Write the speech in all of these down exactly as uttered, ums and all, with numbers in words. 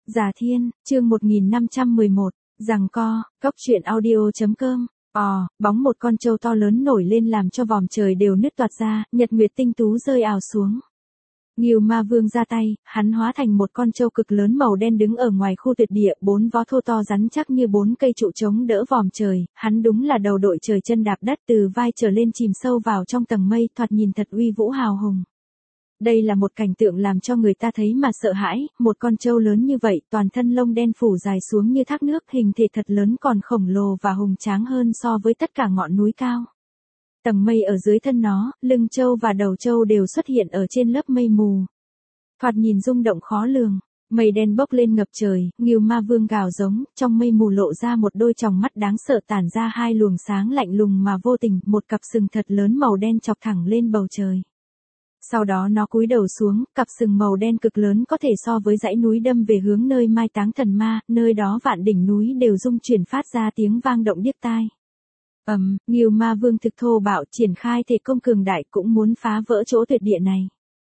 Già Thiên, chương một nghìn năm trăm mười một, giằng co, cóc truyện audio.com. Ò, bóng một con trâu to lớn nổi lên làm cho vòm trời đều nứt toạc ra, nhật nguyệt tinh tú rơi ào xuống. Ngưu Ma Vương ra tay, hắn hóa thành một con trâu cực lớn màu đen đứng ở ngoài khu tuyệt địa, bốn vó thô to rắn chắc như bốn cây trụ chống đỡ vòm trời, hắn đúng là đầu đội trời chân đạp đất từ vai trở lên chìm sâu vào trong tầng mây, thoạt nhìn thật uy vũ hào hùng. Đây là một cảnh tượng làm cho người ta thấy mà sợ hãi, một con trâu lớn như vậy, toàn thân lông đen phủ dài xuống như thác nước, hình thể thật lớn còn khổng lồ và hùng tráng hơn so với tất cả ngọn núi cao. Tầng mây ở dưới thân nó, lưng trâu và đầu trâu đều xuất hiện ở trên lớp mây mù. Thoạt nhìn rung động khó lường, mây đen bốc lên ngập trời, Ngưu Ma Vương gào giống, trong mây mù lộ ra một đôi tròng mắt đáng sợ tản ra hai luồng sáng lạnh lùng mà vô tình, một cặp sừng thật lớn màu đen chọc thẳng lên bầu trời. Sau đó nó cúi đầu xuống, cặp sừng màu đen cực lớn có thể so với dãy núi đâm về hướng nơi mai táng thần ma, nơi đó vạn đỉnh núi đều rung chuyển phát ra tiếng vang động điếc tai. Ầm, um, Ngưu Ma Vương thực thô bạo triển khai thể công cường đại cũng muốn phá vỡ chỗ tuyệt địa này.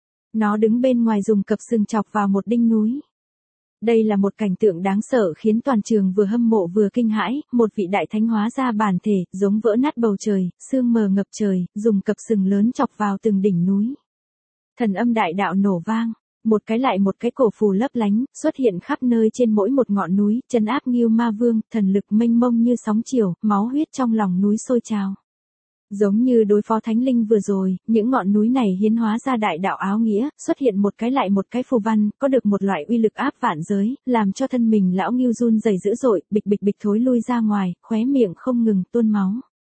Nó đứng bên ngoài dùng cặp sừng chọc vào một đỉnh núi. Đây là một cảnh tượng đáng sợ khiến toàn trường vừa hâm mộ vừa kinh hãi, một vị đại thánh hóa ra bản thể, giống vỡ nát bầu trời, sương mờ ngập trời, dùng cặp sừng lớn chọc vào từng đỉnh núi. Thần âm đại đạo nổ vang, một cái lại một cái cổ phù lấp lánh, xuất hiện khắp nơi trên mỗi một ngọn núi, trấn áp Ngưu Ma Vương, thần lực mênh mông như sóng chiều, máu huyết trong lòng núi sôi trào. Giống như đối phó thánh linh vừa rồi, những ngọn núi này hiến hóa ra đại đạo áo nghĩa, xuất hiện một cái lại một cái phù văn, có được một loại uy lực áp vạn giới, làm cho thân mình lão Ngưu run rẩy dữ dội, bịch bịch bịch thối lui ra ngoài, khóe miệng không ngừng tuôn máu.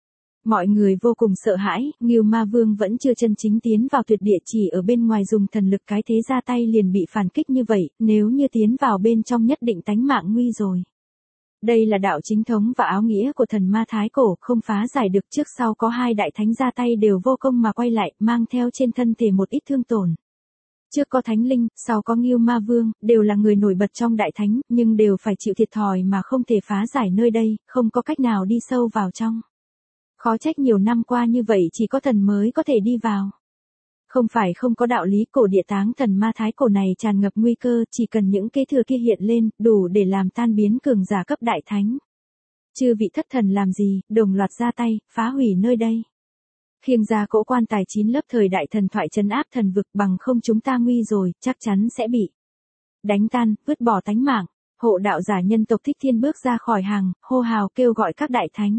Mọi người vô cùng sợ hãi, Ngưu Ma Vương vẫn chưa chân chính tiến vào tuyệt địa, chỉ ở bên ngoài dùng thần lực cái thế ra tay liền bị phản kích như vậy, nếu như tiến vào bên trong nhất định tánh mạng nguy rồi. Đây là đạo chính thống và áo nghĩa của thần ma thái cổ, không phá giải được, trước sau có hai đại thánh ra tay đều vô công mà quay lại, mang theo trên thân thể một ít thương tổn. Trước có thánh linh, sau có Ngưu Ma Vương, đều là người nổi bật trong đại thánh, nhưng đều phải chịu thiệt thòi mà không thể phá giải nơi đây, không có cách nào đi sâu vào trong. Khó trách nhiều năm qua như vậy chỉ có thần mới có thể đi vào. Không phải không có đạo lý, cổ địa táng thần ma thái cổ này tràn ngập nguy cơ, chỉ cần những kế thừa kia hiện lên, đủ để làm tan biến cường giả cấp đại thánh. Chư vị thất thần làm gì, đồng loạt ra tay, phá hủy nơi đây. Khiêng ra cỗ quan tài chín lớp thời đại thần thoại trấn áp thần vực, bằng không chúng ta nguy rồi, chắc chắn sẽ bị đánh tan, vứt bỏ tánh mạng. Hộ đạo giả nhân tộc Thích Thiên bước ra khỏi hàng, hô hào kêu gọi các đại thánh.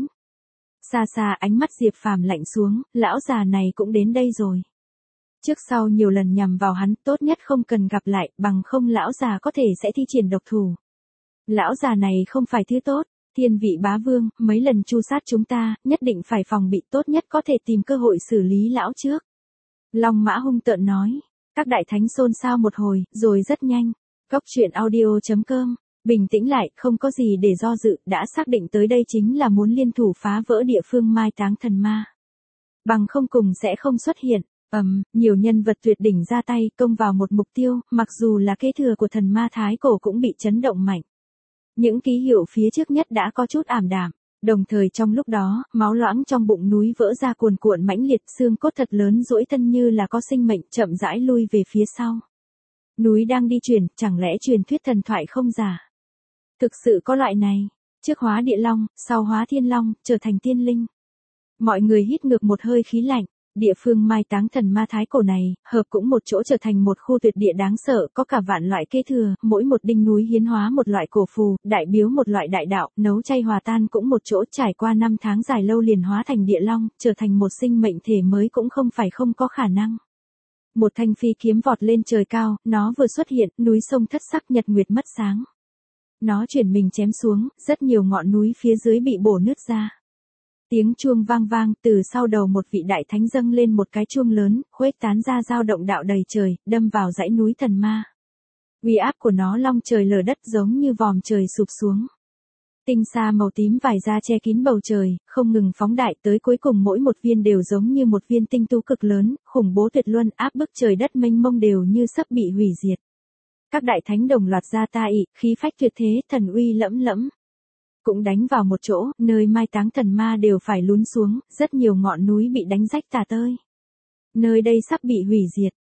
Xa xa ánh mắt Diệp Phàm lạnh xuống, lão già này cũng đến đây rồi. Trước sau nhiều lần nhằm vào hắn, tốt nhất không cần gặp lại, bằng không lão già có thể sẽ thi triển độc thủ. Lão già này không phải thứ tốt, thiên vị bá vương, mấy lần tru sát chúng ta, nhất định phải phòng bị, tốt nhất có thể tìm cơ hội xử lý lão trước. Long Mã hung tợn nói, các đại thánh xôn xao một hồi, rồi rất nhanh. Cóc truyện audio.com. Bình tĩnh lại, không có gì để do dự, đã xác định tới đây chính là muốn liên thủ phá vỡ địa phương mai táng thần ma. Bằng không cùng sẽ không xuất hiện. Ầm, um, nhiều nhân vật tuyệt đỉnh ra tay, công vào một mục tiêu, mặc dù là kế thừa của thần ma thái cổ cũng bị chấn động mạnh. Những ký hiệu phía trước nhất đã có chút ảm đạm, đồng thời trong lúc đó, máu loãng trong bụng núi vỡ ra cuồn cuộn mãnh liệt, xương cốt thật lớn duỗi thân như là có sinh mệnh, chậm rãi lui về phía sau. Núi đang đi chuyển, chẳng lẽ truyền thuyết thần thoại không giả? Thực sự có loại này, trước hóa địa long, sau hóa thiên long, trở thành tiên linh. Mọi người hít ngược một hơi khí lạnh, địa phương mai táng thần ma thái cổ này, hợp cũng một chỗ trở thành một khu tuyệt địa đáng sợ, có cả vạn loại kế thừa, mỗi một đỉnh núi hiến hóa một loại cổ phù, đại biếu một loại đại đạo, nấu chay hòa tan cũng một chỗ, trải qua năm tháng dài lâu liền hóa thành địa long, trở thành một sinh mệnh thể mới cũng không phải không có khả năng. Một thanh phi kiếm vọt lên trời cao, nó vừa xuất hiện, núi sông thất sắc, nhật nguyệt mất sáng. Nó chuyển mình chém xuống, rất nhiều ngọn núi phía dưới bị bổ nứt ra. Tiếng chuông vang vang, từ sau đầu một vị đại thánh dâng lên một cái chuông lớn, khuếch tán ra dao động đạo đầy trời, đâm vào dãy núi thần ma. Uy áp của nó long trời lở đất giống như vòm trời sụp xuống. Tinh sa màu tím vải ra che kín bầu trời, không ngừng phóng đại, tới cuối cùng mỗi một viên đều giống như một viên tinh tú cực lớn, khủng bố tuyệt luân, áp bức trời đất mênh mông đều như sắp bị hủy diệt. Các đại thánh đồng loạt ra tay, khí phách tuyệt thế, thần uy lẫm lẫm. Cũng đánh vào một chỗ, nơi mai táng thần ma đều phải lún xuống, rất nhiều ngọn núi bị đánh rách tả tơi. Nơi đây sắp bị hủy diệt,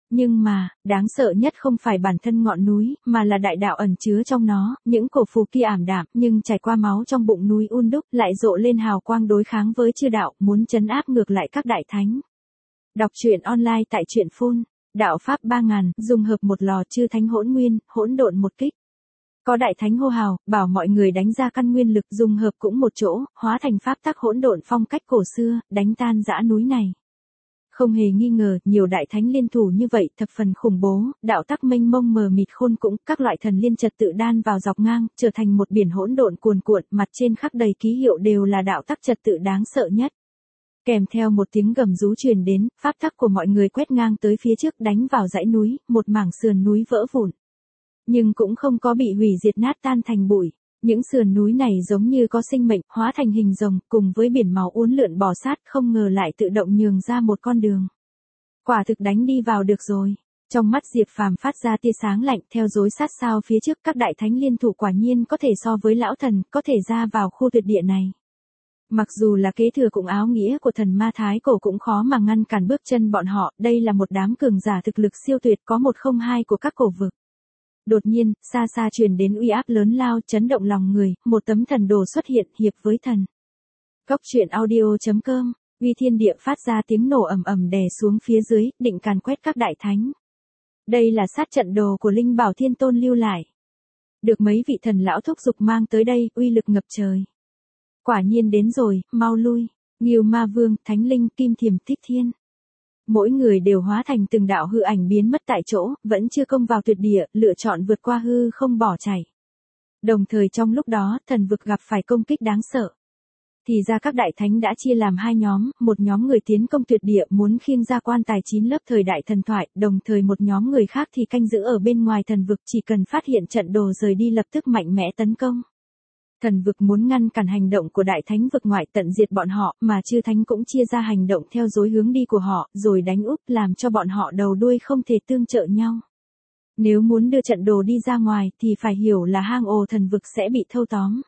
Nhưng mà, đáng sợ nhất không phải bản thân ngọn núi, mà là đại đạo ẩn chứa trong nó, những cổ phù kia ảm đạm, nhưng trải qua máu trong bụng núi un đúc, lại rộ lên hào quang đối kháng với chư đạo, muốn trấn áp ngược lại các đại thánh. Đọc truyện online tại truyện phun, đạo pháp ba ngàn, dùng hợp một lò chư thánh hỗn nguyên, hỗn độn một kích. Có đại thánh hô hào, bảo mọi người đánh ra căn nguyên lực, dùng hợp cũng một chỗ, hóa thành pháp tắc hỗn độn phong cách cổ xưa, đánh tan dã núi này. Không hề nghi ngờ, nhiều đại thánh liên thủ như vậy thập phần khủng bố, đạo tắc mênh mông mờ mịt khôn cũng, các loại thần liên trật tự đan vào dọc ngang, trở thành một biển hỗn độn cuồn cuộn, mặt trên khắc đầy ký hiệu đều là đạo tắc trật tự đáng sợ nhất. Kèm theo một tiếng gầm rú truyền đến, pháp tắc của mọi người quét ngang tới phía trước đánh vào dãy núi, một mảng sườn núi vỡ vụn. Nhưng cũng không có bị hủy diệt nát tan thành bụi. Những sườn núi này giống như có sinh mệnh, hóa thành hình rồng, cùng với biển máu uốn lượn bò sát, không ngờ lại tự động nhường ra một con đường. Quả thực đánh đi vào được rồi. Trong mắt Diệp Phàm phát ra tia sáng lạnh, theo dối sát sao phía trước các đại thánh liên thủ quả nhiên có thể so với lão thần, có thể ra vào khu tuyệt địa này. Mặc dù là kế thừa cùng áo nghĩa của thần ma thái cổ cũng khó mà ngăn cản bước chân bọn họ, đây là một đám cường giả thực lực siêu tuyệt có một không hai của các cổ vực. Đột nhiên, xa xa truyền đến uy áp lớn lao chấn động lòng người, một tấm thần đồ xuất hiện hiệp với thần. Góc truyện audio chấm com, uy thiên địa phát ra tiếng nổ ầm ầm đè xuống phía dưới, định càn quét các đại thánh. Đây là sát trận đồ của Linh Bảo Thiên Tôn lưu lại. Được mấy vị thần lão thúc giục mang tới đây, uy lực ngập trời. Quả nhiên đến rồi, mau lui, Ngưu Ma Vương, Thánh Linh, Kim Thiềm, Thích Thiên. Mỗi người đều hóa thành từng đạo hư ảnh biến mất tại chỗ, vẫn chưa công vào tuyệt địa, lựa chọn vượt qua hư không bỏ chạy. Đồng thời trong lúc đó, thần vực gặp phải công kích đáng sợ. Thì ra các đại thánh đã chia làm hai nhóm, một nhóm người tiến công tuyệt địa muốn khiêng ra quan tài chín lớp thời đại thần thoại, đồng thời một nhóm người khác thì canh giữ ở bên ngoài thần vực, chỉ cần phát hiện trận đồ rời đi lập tức mạnh mẽ tấn công. Thần vực muốn ngăn cản hành động của đại thánh vực ngoại tận diệt bọn họ, mà chư thánh cũng chia ra hành động theo dối hướng đi của họ, rồi đánh úp làm cho bọn họ đầu đuôi không thể tương trợ nhau. Nếu muốn đưa trận đồ đi ra ngoài thì phải hiểu là hang ổ thần vực sẽ bị thâu tóm.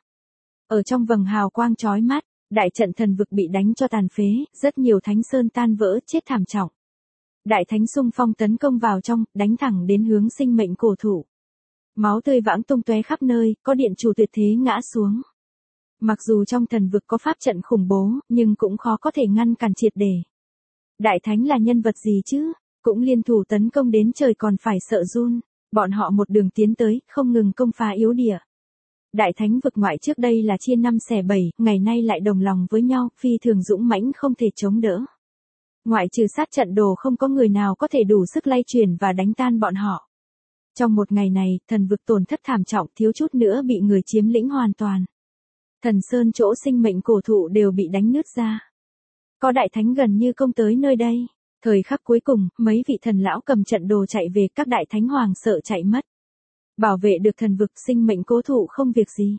Ở trong vầng hào quang chói mắt, đại trận thần vực bị đánh cho tàn phế, rất nhiều thánh sơn tan vỡ chết thảm trọng. Đại thánh xung phong tấn công vào trong, đánh thẳng đến hướng sinh mệnh cổ thụ. Máu tươi vãng tung tóe khắp nơi, có điện chủ tuyệt thế ngã xuống. Mặc dù trong thần vực có pháp trận khủng bố, nhưng cũng khó có thể ngăn cản triệt để. Đại thánh là nhân vật gì chứ? Cũng liên thủ tấn công đến trời còn phải sợ run. Bọn họ một đường tiến tới, không ngừng công phá yếu địa. Đại thánh vực ngoại trước đây là chia năm xẻ bảy, ngày nay lại đồng lòng với nhau, phi thường dũng mãnh không thể chống đỡ. Ngoại trừ sát trận đồ không có người nào có thể đủ sức lay chuyển và đánh tan bọn họ. Trong một ngày này, thần vực tổn thất thảm trọng, thiếu chút nữa bị người chiếm lĩnh hoàn toàn. Thần sơn chỗ sinh mệnh cổ thụ đều bị đánh nứt ra. Có đại thánh gần như công tới nơi đây. Thời khắc cuối cùng, mấy vị thần lão cầm trận đồ chạy về, các đại thánh hoàng sợ chạy mất. Bảo vệ được thần vực, sinh mệnh cố thụ không việc gì.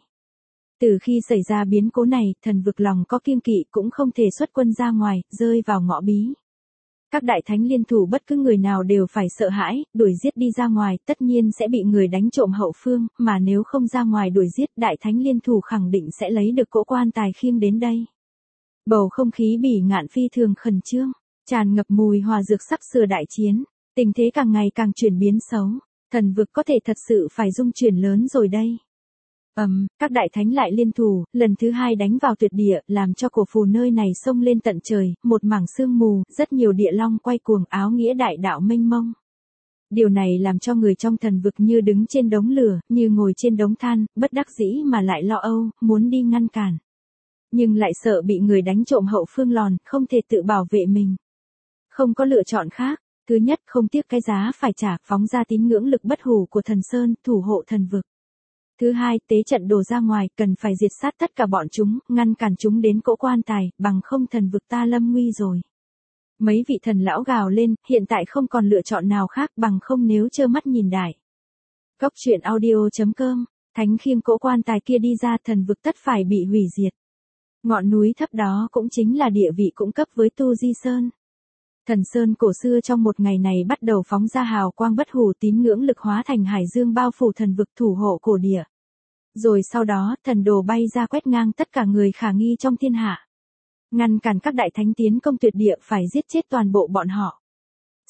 Từ khi xảy ra biến cố này, thần vực lòng có kiêng kỵ cũng không thể xuất quân ra ngoài, rơi vào ngõ bí. Các đại thánh liên thủ bất cứ người nào đều phải sợ hãi, đuổi giết đi ra ngoài, tất nhiên sẽ bị người đánh trộm hậu phương, mà nếu không ra ngoài đuổi giết, đại thánh liên thủ khẳng định sẽ lấy được cỗ quan tài khiêng đến đây. Bầu không khí bỉ ngạn phi thường khẩn trương, tràn ngập mùi hòa dược sắp sửa đại chiến, tình thế càng ngày càng chuyển biến xấu, thần vực có thể thật sự phải dung chuyển lớn rồi đây. Ầm, um, các đại thánh lại liên thủ, lần thứ hai đánh vào tuyệt địa, làm cho cổ phù nơi này xông lên tận trời, một mảng sương mù, rất nhiều địa long quay cuồng, áo nghĩa đại đạo mênh mông. Điều này làm cho người trong thần vực như đứng trên đống lửa, như ngồi trên đống than, bất đắc dĩ mà lại lo âu, muốn đi ngăn cản. Nhưng lại sợ bị người đánh trộm hậu phương lòn, không thể tự bảo vệ mình. Không có lựa chọn khác, thứ nhất không tiếc cái giá phải trả, phóng ra tín ngưỡng lực bất hủ của thần sơn, thủ hộ thần vực. Thứ hai, tế trận đồ ra ngoài, cần phải diệt sát tất cả bọn chúng, ngăn cản chúng đến cỗ quan tài, bằng không thần vực ta lâm nguy rồi. Mấy vị thần lão gào lên, hiện tại không còn lựa chọn nào khác, bằng không nếu trơ mắt nhìn đại. Góc truyện audio chấm com, thánh khiêng cỗ quan tài kia đi ra, thần vực tất phải bị hủy diệt. Ngọn núi thấp đó cũng chính là địa vị cung cấp với Tu Di Sơn. Thần Sơn cổ xưa trong một ngày này bắt đầu phóng ra hào quang bất hủ, tín ngưỡng lực hóa thành hải dương bao phủ thần vực, thủ hộ cổ địa. Rồi sau đó, thần đồ bay ra quét ngang tất cả người khả nghi trong thiên hạ. Ngăn cản các đại thánh tiến công tuyệt địa, phải giết chết toàn bộ bọn họ.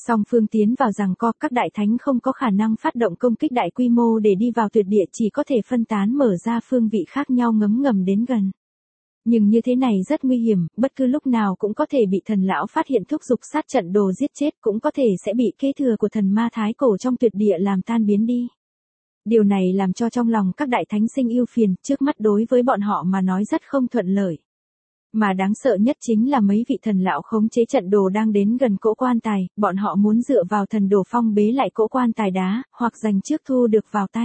Song phương tiến vào giằng co, các đại thánh không có khả năng phát động công kích đại quy mô để đi vào tuyệt địa, chỉ có thể phân tán mở ra phương vị khác nhau ngấm ngầm đến gần. Nhưng như thế này rất nguy hiểm, bất cứ lúc nào cũng có thể bị thần lão phát hiện thúc giục sát trận đồ giết chết, cũng có thể sẽ bị kế thừa của thần ma thái cổ trong tuyệt địa làm tan biến đi. Điều này làm cho trong lòng các đại thánh sinh ưu phiền, trước mắt đối với bọn họ mà nói rất không thuận lợi. Mà đáng sợ nhất chính là mấy vị thần lão khống chế trận đồ đang đến gần cỗ quan tài, bọn họ muốn dựa vào thần đồ phong bế lại cỗ quan tài đá, hoặc giành trước thu được vào tay.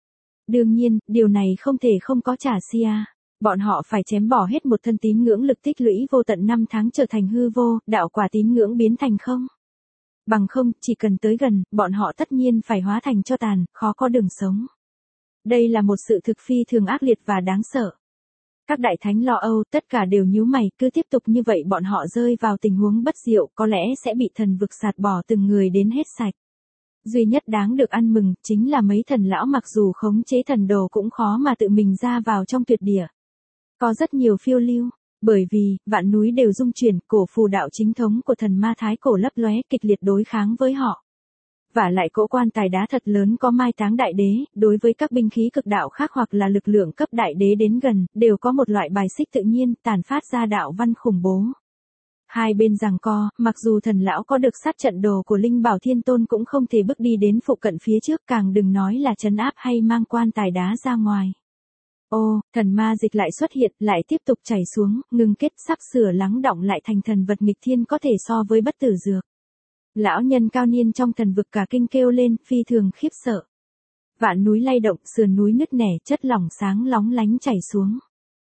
Đương nhiên, điều này không thể không có trả sia. Bọn họ phải chém bỏ hết một thân tín ngưỡng lực tích lũy vô tận năm tháng trở thành hư vô, đạo quả tín ngưỡng biến thành không. Bằng không, chỉ cần tới gần, bọn họ tất nhiên phải hóa thành tro tàn, khó có đường sống. Đây là một sự thực phi thường ác liệt và đáng sợ. Các đại thánh lo âu, tất cả đều nhíu mày, cứ tiếp tục như vậy bọn họ rơi vào tình huống bất diệu, có lẽ sẽ bị thần vực sạt bỏ từng người đến hết sạch. Duy nhất đáng được ăn mừng, chính là mấy thần lão mặc dù khống chế thần đồ cũng khó mà tự mình ra vào trong tuyệt địa. Có rất nhiều phiêu lưu, bởi vì, vạn núi đều rung chuyển, cổ phù đạo chính thống của thần ma thái cổ lấp lóe kịch liệt đối kháng với họ. Và lại cỗ quan tài đá thật lớn có mai táng đại đế, đối với các binh khí cực đạo khác hoặc là lực lượng cấp đại đế đến gần, đều có một loại bài xích tự nhiên, tàn phát ra đạo văn khủng bố. Hai bên giằng co, mặc dù thần lão có được sát trận đồ của Linh Bảo Thiên Tôn cũng không thể bước đi đến phụ cận phía trước, càng đừng nói là trấn áp hay mang quan tài đá ra ngoài. Ô, thần ma dịch lại xuất hiện, lại tiếp tục chảy xuống, ngừng kết sắp sửa lắng đọng lại thành thần vật nghịch thiên có thể so với bất tử dược. Lão nhân cao niên trong thần vực cả kinh kêu lên, phi thường khiếp sợ. Vạn núi lay động, sườn núi nứt nẻ, chất lỏng sáng lóng lánh chảy xuống.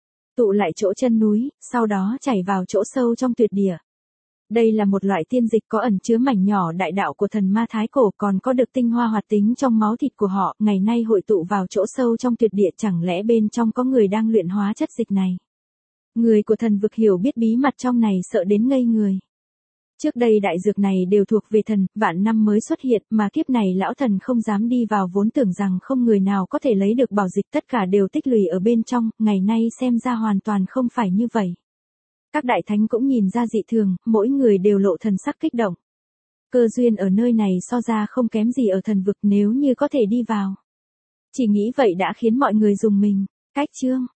Tụ lại chỗ chân núi, sau đó chảy vào chỗ sâu trong tuyệt địa. Đây là một loại tiên dịch có ẩn chứa mảnh nhỏ đại đạo của thần ma thái cổ, còn có được tinh hoa hoạt tính trong máu thịt của họ, ngày nay hội tụ vào chỗ sâu trong tuyệt địa, chẳng lẽ bên trong có người đang luyện hóa chất dịch này. Người của thần vực hiểu biết bí mật trong này sợ đến ngây người. Trước đây đại dược này đều thuộc về thần, vạn năm mới xuất hiện, mà kiếp này lão thần không dám đi vào vốn tưởng rằng không người nào có thể lấy được bảo dịch, tất cả đều tích lũy ở bên trong, ngày nay xem ra hoàn toàn không phải như vậy. Các đại thánh cũng nhìn ra dị thường, mỗi người đều lộ thần sắc kích động. Cơ duyên ở nơi này so ra không kém gì ở thần vực nếu như có thể đi vào. Chỉ nghĩ vậy đã khiến mọi người rùng mình. Cách chương